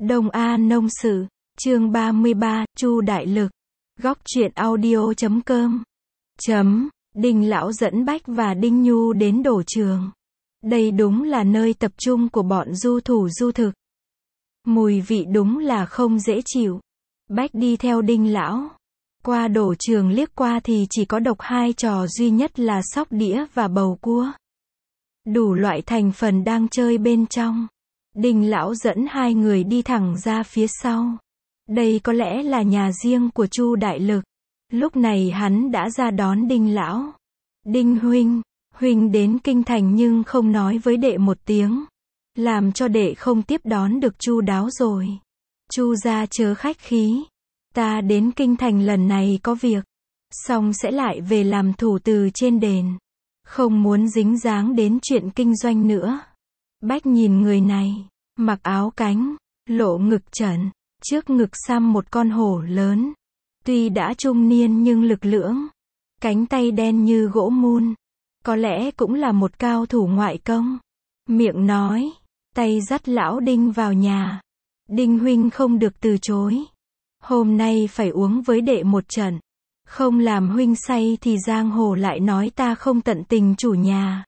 Đông A Nông Sự, chương 33, Chu Đại Lực. Góc truyện audio.com. Đinh lão dẫn Bách và Đinh Nhu đến đổ trường. Đây đúng là nơi tập trung của bọn du thủ du thực. Mùi vị đúng là không dễ chịu. Bách đi theo Đinh lão. Qua đổ trường liếc qua thì chỉ có độc hai trò duy nhất là sóc đĩa và bầu cua. Đủ loại thành phần đang chơi bên trong. Đinh lão dẫn hai người đi thẳng ra phía sau. Đây có lẽ là nhà riêng của Chu Đại Lực. Lúc này hắn đã ra đón Đinh lão. Đinh huynh đến kinh thành nhưng không nói với đệ một tiếng. Làm cho đệ không tiếp đón được chu đáo rồi. Chu gia chớ khách khí. Ta đến kinh thành lần này có việc. Xong sẽ lại về làm thủ từ trên đền. Không muốn dính dáng đến chuyện kinh doanh nữa. Bách nhìn người này, mặc áo cánh, lộ ngực trần, trước ngực xăm một con hổ lớn. Tuy đã trung niên nhưng lực lưỡng, cánh tay đen như gỗ mun. Có lẽ cũng là một cao thủ ngoại công. Miệng nói, tay dắt lão Đinh vào nhà. Đinh huynh không được từ chối. Hôm nay phải uống với đệ một trận. Không làm huynh say thì giang hồ lại nói ta không tận tình chủ nhà.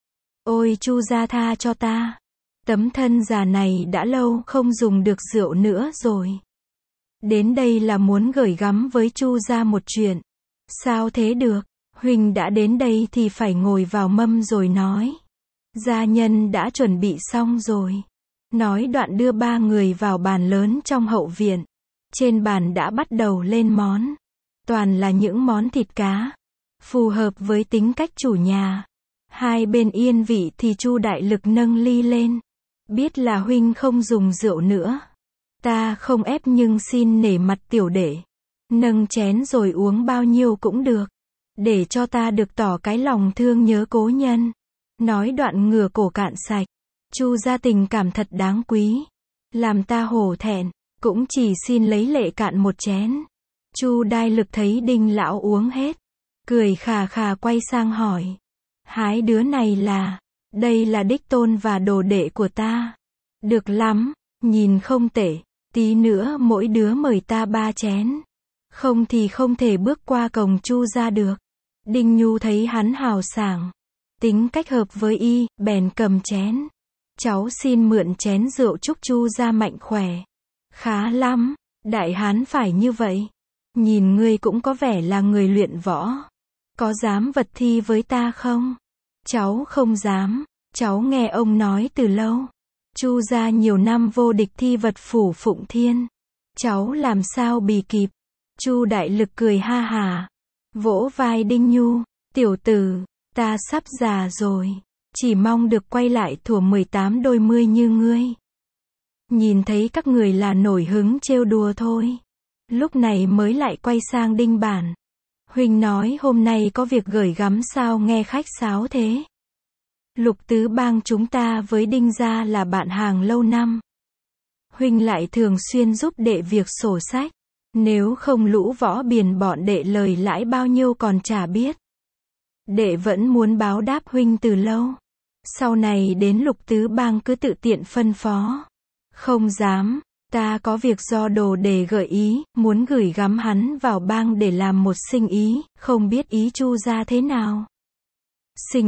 Ôi Chu gia tha cho ta. Tấm thân già này đã lâu không dùng được rượu nữa rồi. Đến đây là muốn gửi gắm với Chu gia một chuyện. Sao thế được, huynh đã đến đây thì phải ngồi vào mâm rồi nói. Gia nhân đã chuẩn bị xong rồi. Nói đoạn đưa ba người vào bàn lớn trong hậu viện. Trên bàn đã bắt đầu lên món. Toàn là những món thịt cá. Phù hợp với tính cách chủ nhà. Hai bên yên vị thì Chu Đại Lực nâng ly lên. Biết là huynh không dùng rượu nữa. Ta không ép nhưng xin nể mặt tiểu đệ. Nâng chén rồi uống bao nhiêu cũng được. Để cho ta được tỏ cái lòng thương nhớ cố nhân. Nói đoạn ngửa cổ cạn sạch. Chu gia tình cảm thật đáng quý. Làm ta hổ thẹn. Cũng chỉ xin lấy lệ cạn một chén. Chu Đại Lực thấy Đinh lão uống hết. Cười khà khà quay sang hỏi. Hai đứa này là. Đây là đích tôn và đồ đệ của ta. Được lắm, nhìn không tệ. Tí nữa mỗi đứa mời ta 3 chén. Không thì không thể bước qua cổng Chu gia được. Đinh Nhu thấy hắn hào sảng. Tính cách hợp với y, bèn cầm chén. Cháu xin mượn chén rượu chúc Chu gia mạnh khỏe. Khá lắm, đại hán phải như vậy. Nhìn ngươi cũng có vẻ là người luyện võ. Có dám vật thi với ta không? Cháu không dám, cháu nghe ông nói từ lâu. Chu gia nhiều năm vô địch thi vật phủ Phụng Thiên. Cháu làm sao bì kịp? Chu Đại Lực cười ha hả. Vỗ vai Đinh Nhu. Tiểu tử, ta sắp già rồi. Chỉ mong được quay lại thuở 18 đôi mươi như ngươi. Nhìn thấy các người là nổi hứng trêu đùa thôi. Lúc này mới lại quay sang Đinh bản. Huynh nói hôm nay có việc gửi gắm sao nghe khách sáo thế. Lục Tứ Bang chúng ta với Đinh gia là bạn hàng lâu năm. Huynh lại thường xuyên giúp đệ việc sổ sách. Nếu không lũ võ biền bọn đệ lời lãi bao nhiêu còn chả biết. Đệ vẫn muốn báo đáp huynh từ lâu. Sau này đến Lục Tứ Bang cứ tự tiện phân phó. Không dám, ta có việc do đồ đề gợi ý, muốn gửi gắm hắn vào bang để làm một sinh ý, không biết ý Chu gia thế nào. Sinh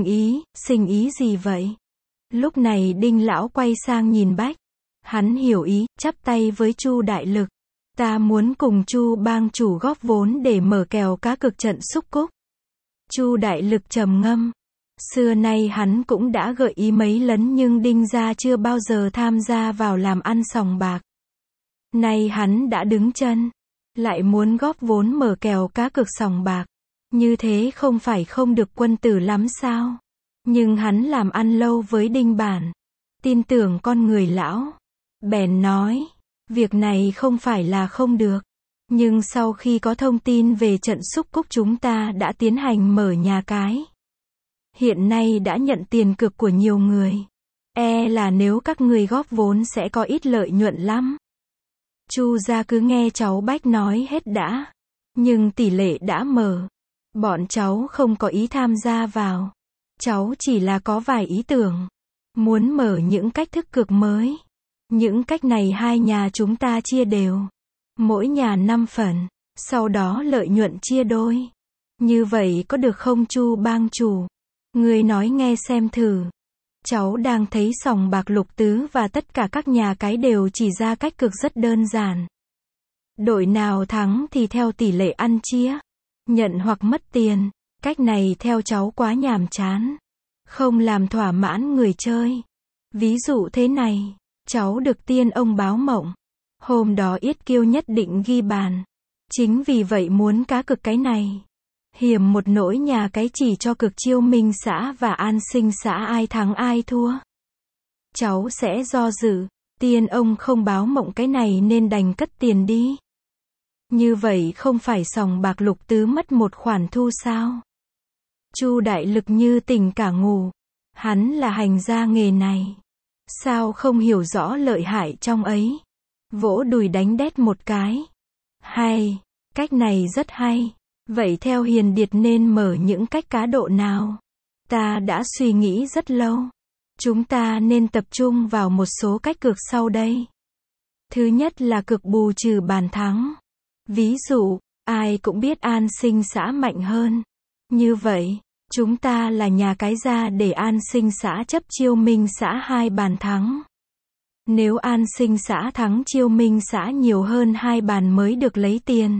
ý gì vậy? Lúc này Đinh lão quay sang nhìn Bách. Hắn hiểu ý, chắp tay với Chu Đại Lực. Ta muốn cùng Chu bang chủ góp vốn để mở kèo cá cược trận xúc cúc. Chu Đại Lực trầm ngâm. Xưa nay hắn cũng đã gợi ý mấy lần nhưng Đinh gia chưa bao giờ tham gia vào làm ăn sòng bạc. Nay hắn đã đứng chân, lại muốn góp vốn mở kèo cá cược sòng bạc. Như thế không phải không được quân tử lắm sao? Nhưng hắn làm ăn lâu với Đinh bản. Tin tưởng con người lão. Bèn nói, việc này không phải là không được. Nhưng sau khi có thông tin về trận xúc cúc chúng ta đã tiến hành mở nhà cái. Hiện nay đã nhận tiền cược của nhiều người. E là nếu các người góp vốn sẽ có ít lợi nhuận lắm. Chu gia cứ nghe cháu Bách nói hết đã. Nhưng tỷ lệ đã mở. Bọn cháu không có ý tham gia vào. Cháu chỉ là có vài ý tưởng. Muốn mở những cách thức cược mới. Những cách này hai nhà chúng ta chia đều. Mỗi nhà 5 phần. Sau đó lợi nhuận chia đôi. Như vậy có được không Chu bang chủ? Ngươi nói nghe xem thử. Cháu đang thấy sòng bạc Lục Tứ và tất cả các nhà cái đều chỉ ra cách cược rất đơn giản. Đội nào thắng thì theo tỷ lệ ăn chia. Nhận hoặc mất tiền. Cách này theo cháu quá nhàm chán. Không làm thỏa mãn người chơi. Ví dụ thế này. Cháu được tiên ông báo mộng. Hôm đó Yết Kiêu nhất định ghi bàn. Chính vì vậy muốn cá cược cái này. Hiểm một nỗi nhà cái chỉ cho cực Chiêu Minh xã và An Sinh xã ai thắng ai thua. Cháu sẽ do dự. Tiên ông không báo mộng cái này nên đành cất tiền đi. Như vậy không phải sòng bạc Lục Tứ mất một khoản thu sao? Chu Đại Lực như tỉnh cả ngủ. Hắn là hành gia nghề này. Sao không hiểu rõ lợi hại trong ấy? Vỗ đùi đánh đét một cái. Hay, cách này rất hay. Vậy theo Hiền Điệt nên mở những cách cá độ nào? Ta đã suy nghĩ rất lâu. Chúng ta nên tập trung vào một số cách cược sau đây. Thứ nhất là cược bù trừ bàn thắng. Ví dụ, ai cũng biết An Sinh xã mạnh hơn. Như vậy, chúng ta là nhà cái ra để An Sinh xã chấp Chiêu Minh xã 2 bàn thắng. Nếu An Sinh xã thắng Chiêu Minh xã nhiều hơn 2 bàn mới được lấy tiền.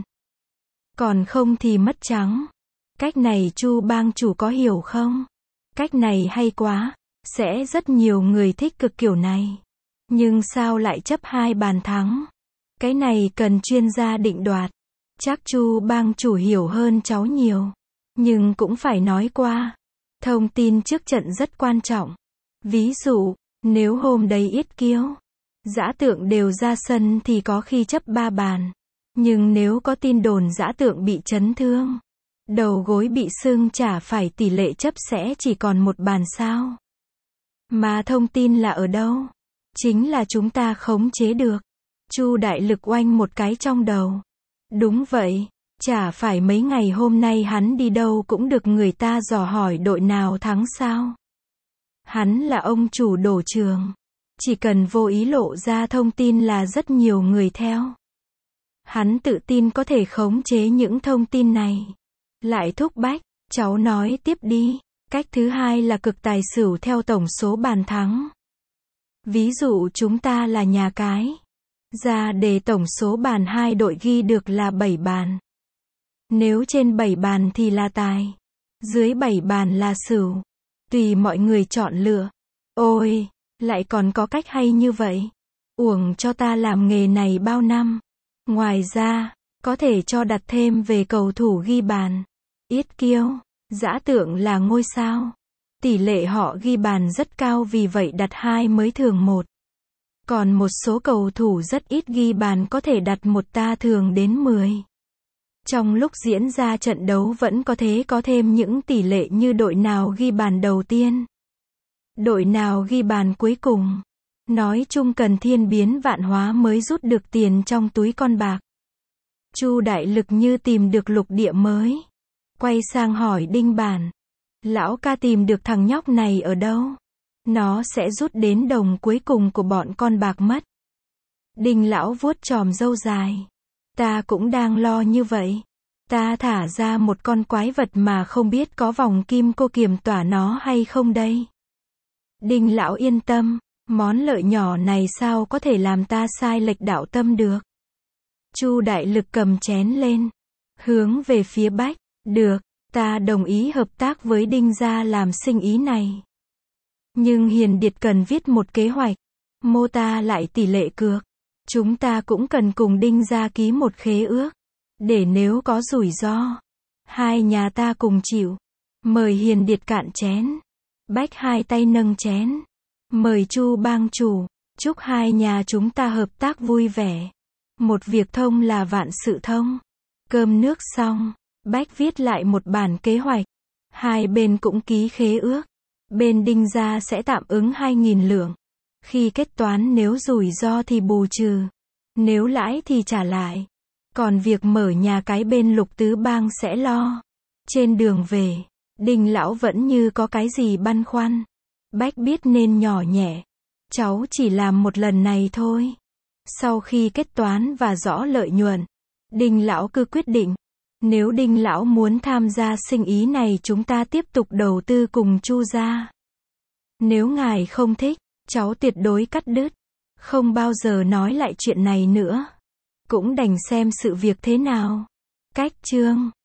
Còn không thì mất trắng. Cách này Chu bang chủ có hiểu không? Cách này hay quá. Sẽ rất nhiều người thích cực kiểu này. Nhưng sao lại chấp 2 bàn thắng? Cái này cần chuyên gia định đoạt. Chắc Chu bang chủ hiểu hơn cháu nhiều. Nhưng cũng phải nói qua. Thông tin trước trận rất quan trọng. Ví dụ, nếu hôm đấy Yết Kiêu, Dã Tượng đều ra sân thì có khi chấp 3 bàn. Nhưng nếu có tin đồn Dã Tượng bị chấn thương, đầu gối bị sưng chả phải tỷ lệ chấp sẽ chỉ còn 1 bàn sao? Mà thông tin là ở đâu? Chính là chúng ta khống chế được. Chu Đại Lực oanh một cái trong đầu. Đúng vậy. Chả phải mấy ngày hôm nay hắn đi đâu cũng được người ta dò hỏi đội nào thắng sao? Hắn là ông chủ đổ trường. Chỉ cần vô ý lộ ra thông tin là rất nhiều người theo. Hắn tự tin có thể khống chế những thông tin này. Lại thúc bách, cháu nói tiếp đi. Cách thứ hai là cực tài xỉu theo tổng số bàn thắng. Ví dụ chúng ta là nhà cái. Ra đề tổng số bàn hai đội ghi được là 7 bàn. Nếu trên 7 bàn thì là tài. Dưới 7 bàn là xỉu. Tùy mọi người chọn lựa. Ôi, lại còn có cách hay như vậy. Uổng cho ta làm nghề này bao năm. Ngoài ra, có thể cho đặt thêm về cầu thủ ghi bàn. Yết Kiêu, Dã Tượng là ngôi sao. Tỷ lệ họ ghi bàn rất cao vì vậy đặt 2 mới thường 1. Còn một số cầu thủ rất ít ghi bàn có thể đặt 1 ta thường đến 10. Trong lúc diễn ra trận đấu vẫn có thể có thêm những tỷ lệ như đội nào ghi bàn đầu tiên, đội nào ghi bàn cuối cùng. Nói chung cần thiên biến vạn hóa mới rút được tiền trong túi con bạc. Chu Đại Lực như tìm được lục địa mới. Quay sang hỏi Đinh Bản. Lão ca tìm được thằng nhóc này ở đâu? Nó sẽ rút đến đồng cuối cùng của bọn con bạc mất. Đinh lão vuốt chòm râu dài. Ta cũng đang lo như vậy. Ta thả ra một con quái vật mà không biết có vòng kim cô kiềm tỏa nó hay không đây. Đinh lão yên tâm. Món lợi nhỏ này sao có thể làm ta sai lệch đạo tâm được. Chu Đại Lực cầm chén lên. Hướng về phía Bách. Được, ta đồng ý hợp tác với Đinh gia làm sinh ý này. Nhưng Hiền Điệt cần viết một kế hoạch. Mô tả lại tỷ lệ cược. Chúng ta cũng cần cùng Đinh gia ký một khế ước. Để nếu có rủi ro, hai nhà ta cùng chịu. Mời Hiền Điệt cạn chén. Bách hai tay nâng chén. Mời Chu bang chủ. Chúc hai nhà chúng ta hợp tác vui vẻ. Một việc thông là vạn sự thông. Cơm nước xong, Bách viết lại một bản kế hoạch. Hai bên cũng ký khế ước. Bên Đinh gia sẽ tạm ứng 2.000 lượng. Khi kết toán nếu rủi ro thì bù trừ. Nếu lãi thì trả lại. Còn việc mở nhà cái bên Lục Tứ bang sẽ lo. Trên đường về, Đinh lão vẫn như có cái gì băn khoăn. Bách biết nên nhỏ nhẹ. Cháu chỉ làm một lần này thôi. Sau khi kết toán và rõ lợi nhuận, Đinh lão cứ quyết định, nếu Đinh lão muốn tham gia sinh ý này chúng ta tiếp tục đầu tư cùng Chu gia. Nếu ngài không thích, cháu tuyệt đối cắt đứt, không bao giờ nói lại chuyện này nữa. Cũng đành xem sự việc thế nào. Cách chương